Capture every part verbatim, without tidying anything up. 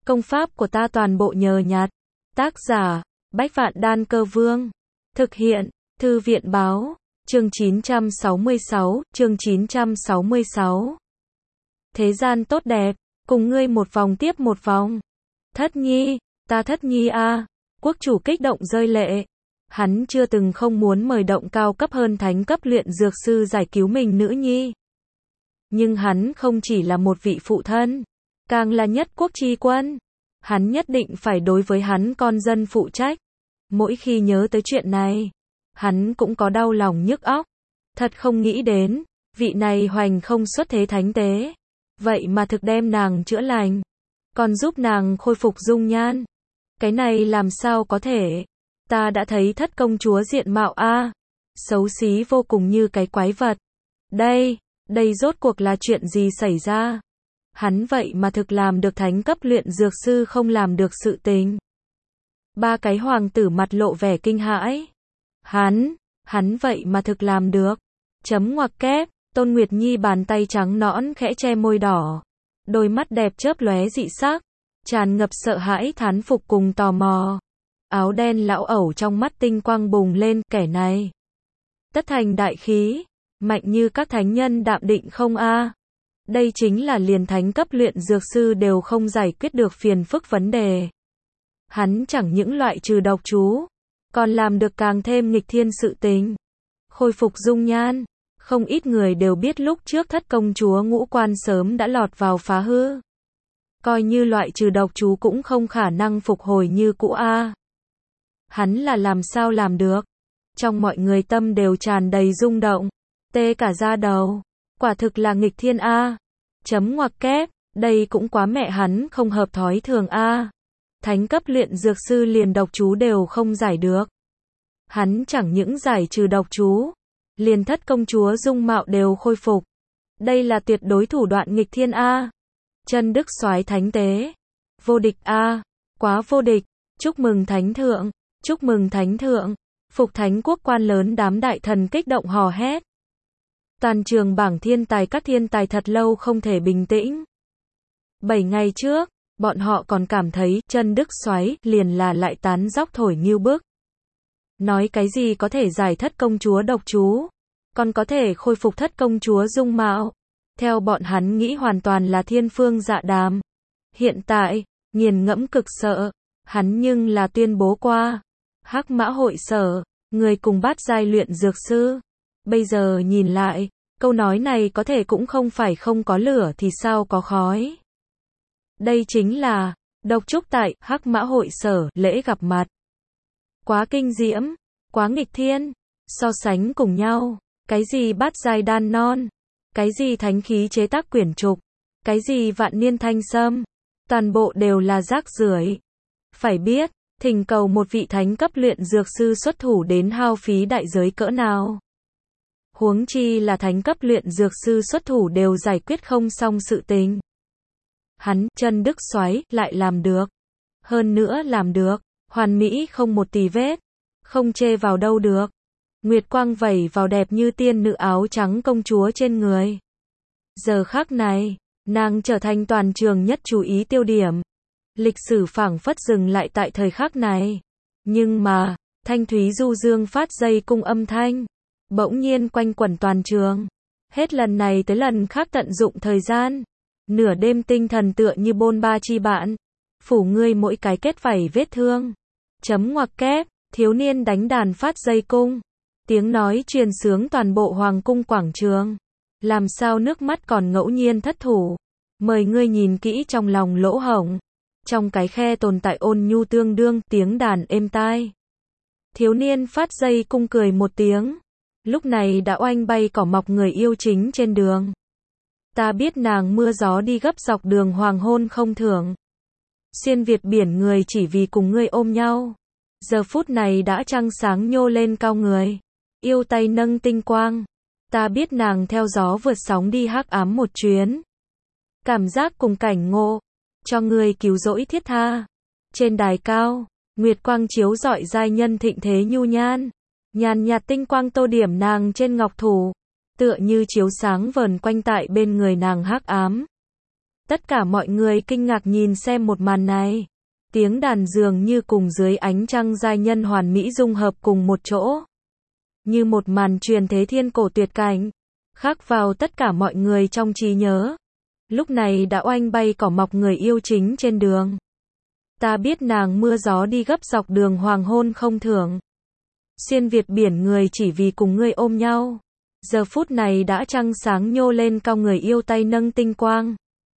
Công pháp của ta toàn bộ nhờ nhặt. Tác giả, Bách Vạn Đan Cơ Vương. Thực hiện, Thư viện Báo. Chương chín trăm sáu mươi sáu, chương chín trăm sáu mươi sáu. Thế gian tốt đẹp, cùng ngươi một vòng tiếp một vòng. Thất nhi, ta thất nhi a. Quốc chủ kích động rơi lệ. Hắn chưa từng không muốn mời động cao cấp hơn thánh cấp luyện dược sư giải cứu mình nữ nhi. Nhưng hắn không chỉ là một vị phụ thân, càng là nhất quốc tri quân. Hắn nhất định phải đối với hắn con dân phụ trách. Mỗi khi nhớ tới chuyện này, hắn cũng có đau lòng nhức óc. Thật không nghĩ đến, vị này hoành không xuất thế thánh tế. Vậy mà thực đem nàng chữa lành, còn giúp nàng khôi phục dung nhan. Cái này làm sao có thể? Ta đã thấy thất công chúa diện mạo a, xấu xí vô cùng như cái quái vật. Đây, đây rốt cuộc là chuyện gì xảy ra? Hắn vậy mà thực làm được thánh cấp luyện dược sư không làm được sự tình. Ba cái hoàng tử mặt lộ vẻ kinh hãi. Hắn, hắn vậy mà thực làm được. Chấm ngoặc kép, Tôn Nguyệt Nhi bàn tay trắng nõn khẽ che môi đỏ. Đôi mắt đẹp chớp lóe dị sắc, tràn ngập sợ hãi thán phục cùng tò mò. Áo đen lão ẩu trong mắt tinh quang bùng lên, kẻ này tất thành đại khí, mạnh như các thánh nhân đạm định không a? Đây chính là liền thánh cấp luyện dược sư đều không giải quyết được phiền phức vấn đề. Hắn chẳng những loại trừ độc chú, còn làm được càng thêm nghịch thiên sự tình. Khôi phục dung nhan, không ít người đều biết lúc trước thất công chúa ngũ quan sớm đã lọt vào phá hư. Coi như loại trừ độc chú cũng không khả năng phục hồi như cũ a. Hắn là làm sao làm được? Trong mọi người tâm đều tràn đầy rung động, tê cả da đầu. Quả thực là nghịch thiên a. Chấm ngoặc kép, đây cũng quá mẹ hắn không hợp thói thường a. Thánh cấp luyện dược sư liền độc chú đều không giải được. Hắn chẳng những giải trừ độc chú, liền thất công chúa dung mạo đều khôi phục. Đây là tuyệt đối thủ đoạn nghịch thiên a. Chân đức soái thánh tế, vô địch a, quá vô địch. Chúc mừng thánh thượng, chúc mừng thánh thượng. Phục thánh quốc quan lớn đám đại thần kích động hò hét. Toàn trường bảng thiên tài các thiên tài thật lâu không thể bình tĩnh. Bảy ngày trước, bọn họ còn cảm thấy chân đức soái liền là lại tán dóc thổi nghiêu bức. Nói cái gì có thể giải thất công chúa độc chú, còn có thể khôi phục thất công chúa dung mạo. Theo bọn hắn nghĩ hoàn toàn là thiên phương dạ đàm. Hiện tại, nghiền ngẫm cực sợ, hắn nhưng là tuyên bố qua. Hắc Mã hội sở, người cùng bát giai luyện dược sư. Bây giờ nhìn lại, câu nói này có thể cũng không phải không có lửa thì sao có khói. Đây chính là độc trúc tại Hắc Mã hội sở lễ gặp mặt. Quá kinh diễm, quá nghịch thiên, so sánh cùng nhau, cái gì bát giai đan non, cái gì thánh khí chế tác quyển trục, cái gì vạn niên thanh sâm, toàn bộ đều là rác rưởi. Phải biết, thỉnh cầu một vị thánh cấp luyện dược sư xuất thủ đến hao phí đại giới cỡ nào. Huống chi là thánh cấp luyện dược sư xuất thủ đều giải quyết không xong sự tình. Hắn, chân đức soái lại làm được. Hơn nữa làm được, hoàn mỹ không một tì vết, không chê vào đâu được. Nguyệt quang vẩy vào đẹp như tiên nữ áo trắng công chúa trên người. Giờ khắc này, nàng trở thành toàn trường nhất chú ý tiêu điểm. Lịch sử phảng phất dừng lại tại thời khắc này. Nhưng mà, thanh thúy du dương phát dây cung âm thanh, bỗng nhiên quanh quẩn toàn trường. Hết lần này tới lần khác tận dụng thời gian. Nửa đêm tinh thần tựa như bôn ba chi bạn. Phủ ngươi mỗi cái kết vảy vết thương. Chấm ngoặc kép, thiếu niên đánh đàn phát dây cung. Tiếng nói truyền sướng toàn bộ hoàng cung quảng trường. Làm sao nước mắt còn ngẫu nhiên thất thủ. Mời ngươi nhìn kỹ trong lòng lỗ hổng. Trong cái khe tồn tại ôn nhu tương đương tiếng đàn êm tai. Thiếu niên phát dây cung cười một tiếng. Lúc này đã oanh bay cỏ mọc người yêu chính trên đường. Ta biết nàng mưa gió đi gấp dọc đường hoàng hôn không thưởng. Xuyên Việt biển người chỉ vì cùng ngươi ôm nhau. Giờ phút này đã trăng sáng nhô lên cao người. Yêu tay nâng tinh quang. Ta biết nàng theo gió vượt sóng đi hắc ám một chuyến. Cảm giác cùng cảnh ngộ. Cho ngươi cứu rỗi thiết tha. Trên đài cao, nguyệt quang chiếu rọi giai nhân thịnh thế nhu nhan. Nhàn nhạt tinh quang tô điểm nàng trên ngọc thủ. Tựa như chiếu sáng vờn quanh tại bên người nàng hắc ám. Tất cả mọi người kinh ngạc nhìn xem một màn này. Tiếng đàn dường như cùng dưới ánh trăng giai nhân hoàn mỹ dung hợp cùng một chỗ. Như một màn truyền thế thiên cổ tuyệt cảnh, khắc vào tất cả mọi người trong trí nhớ. Lúc này đã oanh bay cỏ mọc người yêu chính trên đường. Ta biết nàng mưa gió đi gấp dọc đường hoàng hôn không thưởng. Xuyên Việt biển người chỉ vì cùng ngươi ôm nhau. Giờ phút này đã trăng sáng nhô lên cao người yêu tay nâng tinh quang.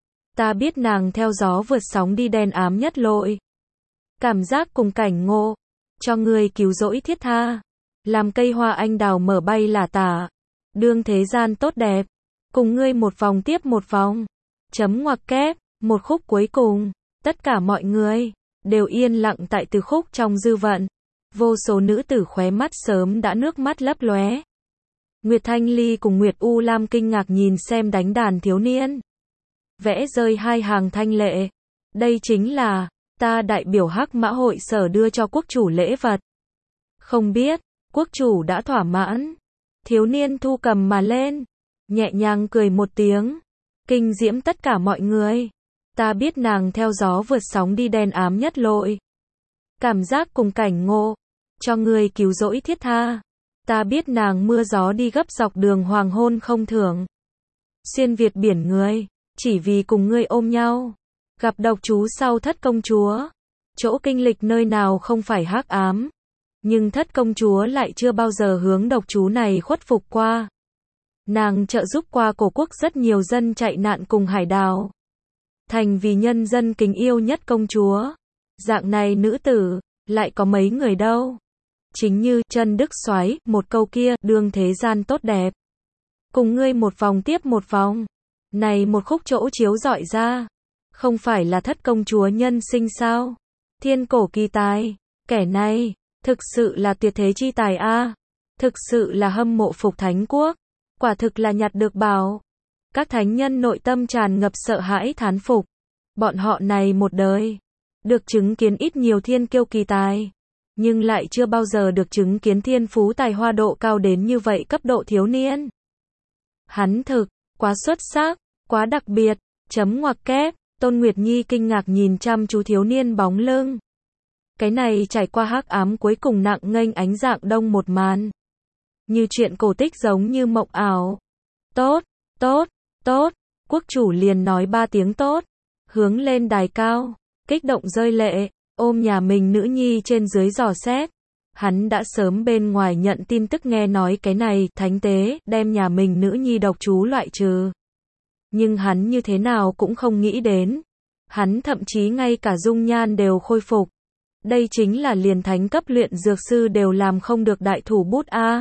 Ta biết nàng theo gió vượt sóng đi đen ám nhất lội. Cảm giác cùng cảnh ngộ, cho ngươi cứu rỗi thiết tha. Làm cây hoa anh đào mở bay là tả. Đương thế gian tốt đẹp. Cùng ngươi một vòng tiếp một vòng. Chấm ngoặc kép, một khúc cuối cùng. Tất cả mọi người đều yên lặng tại từ khúc trong dư vận. Vô số nữ tử khóe mắt sớm đã nước mắt lấp lóe. Nguyệt Thanh Ly cùng Nguyệt U Lam kinh ngạc nhìn xem đánh đàn thiếu niên. Vẽ rơi hai hàng thanh lệ. Đây chính là, ta đại biểu Hắc Mã hội sở đưa cho quốc chủ lễ vật. Không biết, quốc chủ đã thỏa mãn. Thiếu niên thu cầm mà lên. Nhẹ nhàng cười một tiếng. Kinh diễm tất cả mọi người. Ta biết nàng theo gió vượt sóng đi đen ám nhất lội. Cảm giác cùng cảnh ngộ. Cho ngươi cứu rỗi thiết tha. Ta biết nàng mưa gió đi gấp dọc đường hoàng hôn không thưởng. Xuyên Việt biển người. Chỉ vì cùng ngươi ôm nhau. Gặp độc chú sau thất công chúa. Chỗ kinh lịch nơi nào không phải hắc ám. Nhưng thất công chúa lại chưa bao giờ hướng độc chú này khuất phục qua. Nàng trợ giúp qua cổ quốc rất nhiều dân chạy nạn cùng hải đảo. Thành vì nhân dân kính yêu nhất công chúa. Dạng này nữ tử, lại có mấy người đâu. Chính như Trân Đức Soái, một câu kia, đương thế gian tốt đẹp. Cùng ngươi một vòng tiếp một vòng. Này một khúc chỗ chiếu rọi ra. Không phải là thất công chúa nhân sinh sao? Thiên cổ kỳ tài. Kẻ này, thực sự là tuyệt thế chi tài a. À. Thực sự là hâm mộ phục thánh quốc. Quả thực là nhặt được bảo. Các thánh nhân nội tâm tràn ngập sợ hãi thán phục. Bọn họ này một đời. Được chứng kiến ít nhiều thiên kiêu kỳ tài. Nhưng lại chưa bao giờ được chứng kiến thiên phú tài hoa độ cao đến như vậy cấp độ thiếu niên. Hắn thực, quá xuất sắc, quá đặc biệt, chấm ngoặc kép, Tôn Nguyệt Nhi kinh ngạc nhìn chăm chú thiếu niên bóng lưng. Cái này trải qua hắc ám cuối cùng nặng nghênh ánh dạng đông một màn. Như chuyện cổ tích giống như mộng ảo. Tốt, tốt, tốt, quốc chủ liền nói ba tiếng tốt. Hướng lên đài cao, kích động rơi lệ, ôm nhà mình nữ nhi trên dưới dò xét. Hắn đã sớm bên ngoài nhận tin tức nghe nói cái này, thánh tế, đem nhà mình nữ nhi độc chú loại trừ. Nhưng hắn như thế nào cũng không nghĩ đến. Hắn thậm chí ngay cả dung nhan đều khôi phục. Đây chính là liền thánh cấp luyện dược sư đều làm không được đại thủ bút a.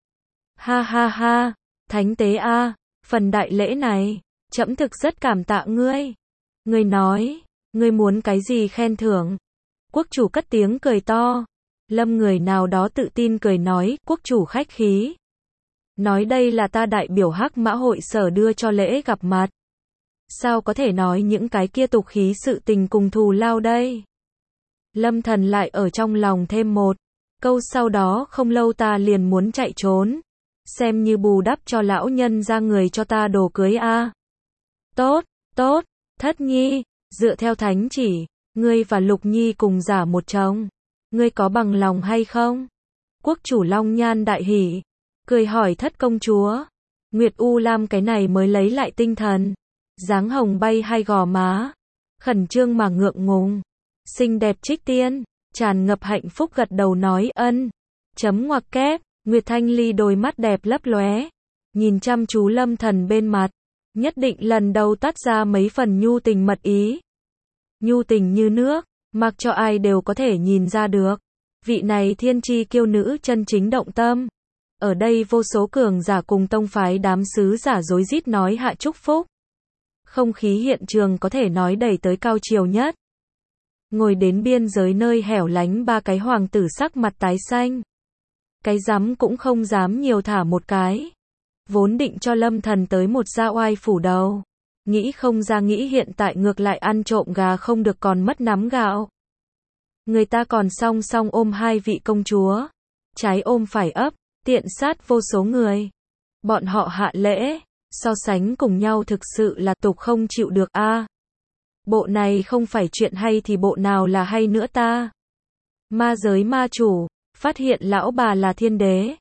Ha ha ha, thánh tế a, phần đại lễ này, trẫm thực rất cảm tạ ngươi. Ngươi nói, ngươi muốn cái gì khen thưởng? Quốc chủ cất tiếng cười to. Lâm người nào đó tự tin cười nói, quốc chủ khách khí. Nói đây là ta đại biểu Hắc Mã hội sở đưa cho lễ gặp mặt. Sao có thể nói những cái kia tục khí sự tình cùng thù lao đây? Lâm thần lại ở trong lòng thêm một câu, sau đó không lâu ta liền muốn chạy trốn. Xem như bù đắp cho lão nhân ra người cho ta đồ cưới a. À. Tốt, tốt, Thất Nhi, dựa theo thánh chỉ, ngươi và Lục Nhi cùng giả một chồng. Ngươi có bằng lòng hay không? Quốc chủ Long Nhan đại hỉ, cười hỏi thất công chúa. Nguyệt U Lam cái này mới lấy lại tinh thần. Dáng hồng bay hai gò má. Khẩn trương mà ngượng ngùng. Xinh đẹp trích tiên, tràn ngập hạnh phúc gật đầu nói ân. Chấm ngoặc kép, Nguyệt Thanh Ly đôi mắt đẹp lấp lóe. Nhìn chăm chú Lâm thần bên mặt. Nhất định lần đầu tắt ra mấy phần nhu tình mật ý. Nhu tình như nước, mặc cho ai đều có thể nhìn ra được. Vị này thiên chi kiêu nữ chân chính động tâm. Ở đây vô số cường giả cùng tông phái đám sứ giả rối rít nói hạ chúc phúc. Không khí hiện trường có thể nói đẩy tới cao chiều nhất. Ngồi đến biên giới nơi hẻo lánh ba cái hoàng tử sắc mặt tái xanh. Cái dám cũng không dám nhiều thả một cái. Vốn định cho Lâm thần tới một gia oai phủ đầu. Nghĩ không ra nghĩ hiện tại ngược lại ăn trộm gà không được còn mất nắm gạo. Người ta còn song song ôm hai vị công chúa. Trái ôm phải ấp, tiện sát vô số người. Bọn họ hạ lễ, so sánh cùng nhau thực sự là tục không chịu được a. Bộ này không phải chuyện hay thì bộ nào là hay nữa ta? Ma giới ma chủ, phát hiện lão bà là thiên đế.